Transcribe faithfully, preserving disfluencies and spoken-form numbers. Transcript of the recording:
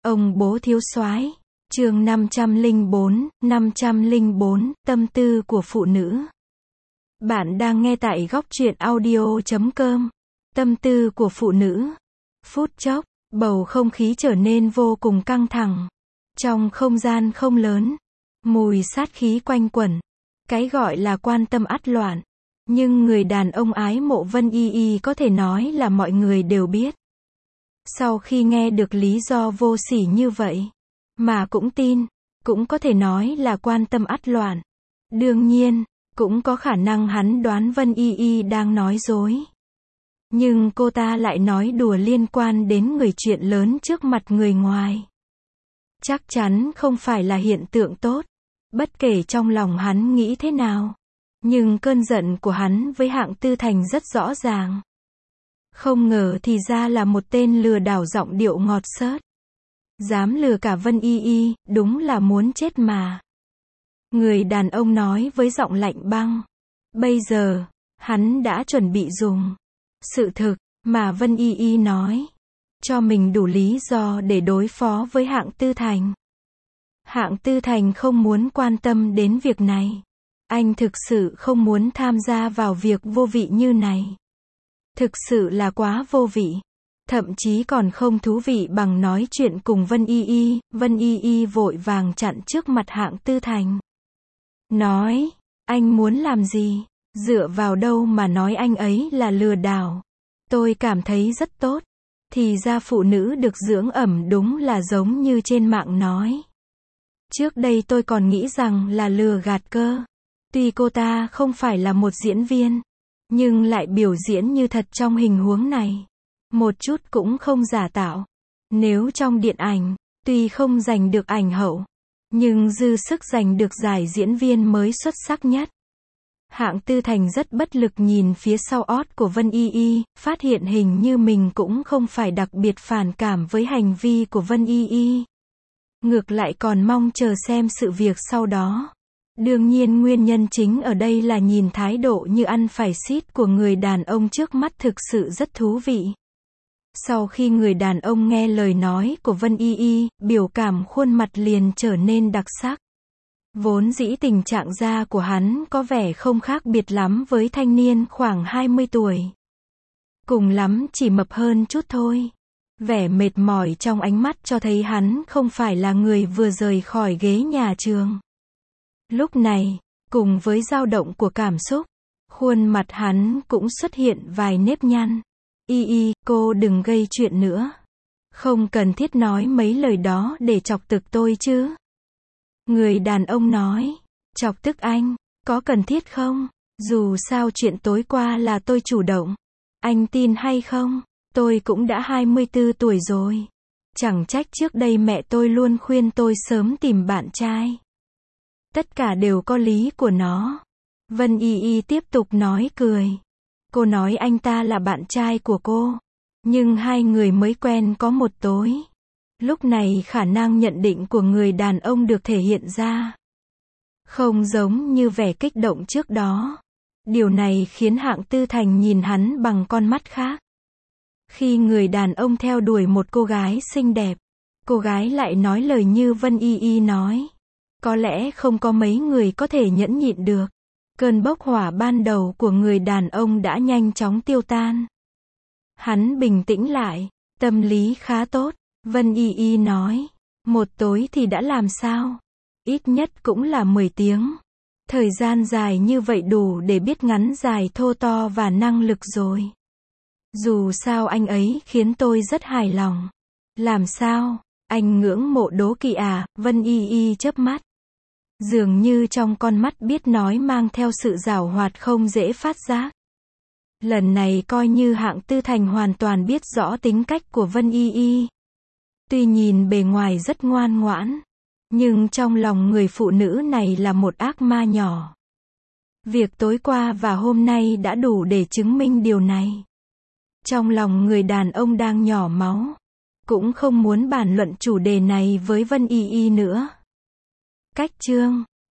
Ông bố thiếu soái. Chương năm trăm lẻ bốn, năm trăm lẻ bốn, tâm tư của phụ nữ. Bạn đang nghe tại góc truyện audio chấm com. Tâm tư của phụ nữ. Phút chốc, bầu không khí trở nên vô cùng căng thẳng. Trong không gian không lớn, mùi sát khí quanh quẩn. Cái gọi là quan tâm ắt loạn. Nhưng người đàn ông ái mộ Vân Y Y có thể nói là mọi người đều biết. Sau khi nghe được lý do vô sỉ như vậy, mà cũng tin, cũng có thể nói là quan tâm ắt loạn. Đương nhiên, cũng có khả năng hắn đoán Vân Y Y đang nói dối. Nhưng cô ta lại nói đùa liên quan đến người chuyện lớn trước mặt người ngoài. Chắc chắn không phải là hiện tượng tốt. Bất kể trong lòng hắn nghĩ thế nào. Nhưng cơn giận của hắn với Hạng Tư Thành rất rõ ràng. Không ngờ thì ra là một tên lừa đảo giọng điệu ngọt xớt. Dám lừa cả Vân Y Y, đúng là muốn chết mà. Người đàn ông nói với giọng lạnh băng. Bây giờ, hắn đã chuẩn bị dùng sự thực mà Vân Y Y nói, cho mình đủ lý do để đối phó với Hạng Tư Thành. Hạng Tư Thành không muốn quan tâm đến việc này. Anh thực sự không muốn tham gia vào việc vô vị như này. Thực sự là quá vô vị. Thậm chí còn không thú vị bằng nói chuyện cùng Vân Y Y. Vân Y Y vội vàng chặn trước mặt Hạng Tư Thành. Nói, anh muốn làm gì? Dựa vào đâu mà nói anh ấy là lừa đảo? Tôi cảm thấy rất tốt. Thì ra phụ nữ được dưỡng ẩm đúng là giống như trên mạng nói. Trước đây tôi còn nghĩ rằng là lừa gạt cơ. Tuy cô ta không phải là một diễn viên, nhưng lại biểu diễn như thật trong hình huống này. Một chút cũng không giả tạo. Nếu trong điện ảnh, tuy không giành được ảnh hậu, nhưng dư sức giành được giải diễn viên mới xuất sắc nhất. Hạng Tư Thành rất bất lực nhìn phía sau ót của Vân Y Y, phát hiện hình như mình cũng không phải đặc biệt phản cảm với hành vi của Vân Y Y. Ngược lại còn mong chờ xem sự việc sau đó. Đương nhiên nguyên nhân chính ở đây là nhìn thái độ như ăn phải xít của người đàn ông trước mắt thực sự rất thú vị. Sau khi người đàn ông nghe lời nói của Vân Y Y, biểu cảm khuôn mặt liền trở nên đặc sắc. Vốn dĩ tình trạng da của hắn có vẻ không khác biệt lắm với thanh niên khoảng hai mươi tuổi. Cùng lắm chỉ mập hơn chút thôi. Vẻ mệt mỏi trong ánh mắt cho thấy hắn không phải là người vừa rời khỏi ghế nhà trường. Lúc này, cùng với dao động của cảm xúc, khuôn mặt hắn cũng xuất hiện vài nếp nhăn. Y Y, cô đừng gây chuyện nữa. Không cần thiết nói mấy lời đó để chọc tức tôi chứ. Người đàn ông nói, chọc tức anh, có cần thiết không? Dù sao chuyện tối qua là tôi chủ động. Anh tin hay không? Tôi cũng đã hai mươi tư tuổi rồi. Chẳng trách trước đây mẹ tôi luôn khuyên tôi sớm tìm bạn trai. Tất cả đều có lý của nó. Vân Y Y tiếp tục nói cười. Cô nói anh ta là bạn trai của cô. Nhưng hai người mới quen có một tối. Lúc này khả năng nhận định của người đàn ông được thể hiện ra. Không giống như vẻ kích động trước đó. Điều này khiến Hạng Tư Thành nhìn hắn bằng con mắt khác. Khi người đàn ông theo đuổi một cô gái xinh đẹp, cô gái lại nói lời như Vân Y Y nói. Có lẽ không có mấy người có thể nhẫn nhịn được. Cơn bốc hỏa ban đầu của người đàn ông đã nhanh chóng tiêu tan. Hắn bình tĩnh lại, tâm lý khá tốt. Vân Y Y nói, một tối thì đã làm sao? Ít nhất cũng là mười tiếng. Thời gian dài như vậy đủ để biết ngắn dài thô to và năng lực rồi. Dù sao anh ấy khiến tôi rất hài lòng. Làm sao? Anh ngưỡng mộ đố kỵ à? Vân Y Y chớp mắt. Dường như trong con mắt biết nói mang theo sự giảo hoạt không dễ phát giác. Lần này coi như Hạng Tư Thành hoàn toàn biết rõ tính cách của Vân Y Y. Tuy nhìn bề ngoài rất ngoan ngoãn, nhưng trong lòng người phụ nữ này là một ác ma nhỏ. Việc tối qua và hôm nay đã đủ để chứng minh điều này. Trong lòng người đàn ông đang nhỏ máu, cũng không muốn bàn luận chủ đề này với Vân Y Y nữa. Cách chương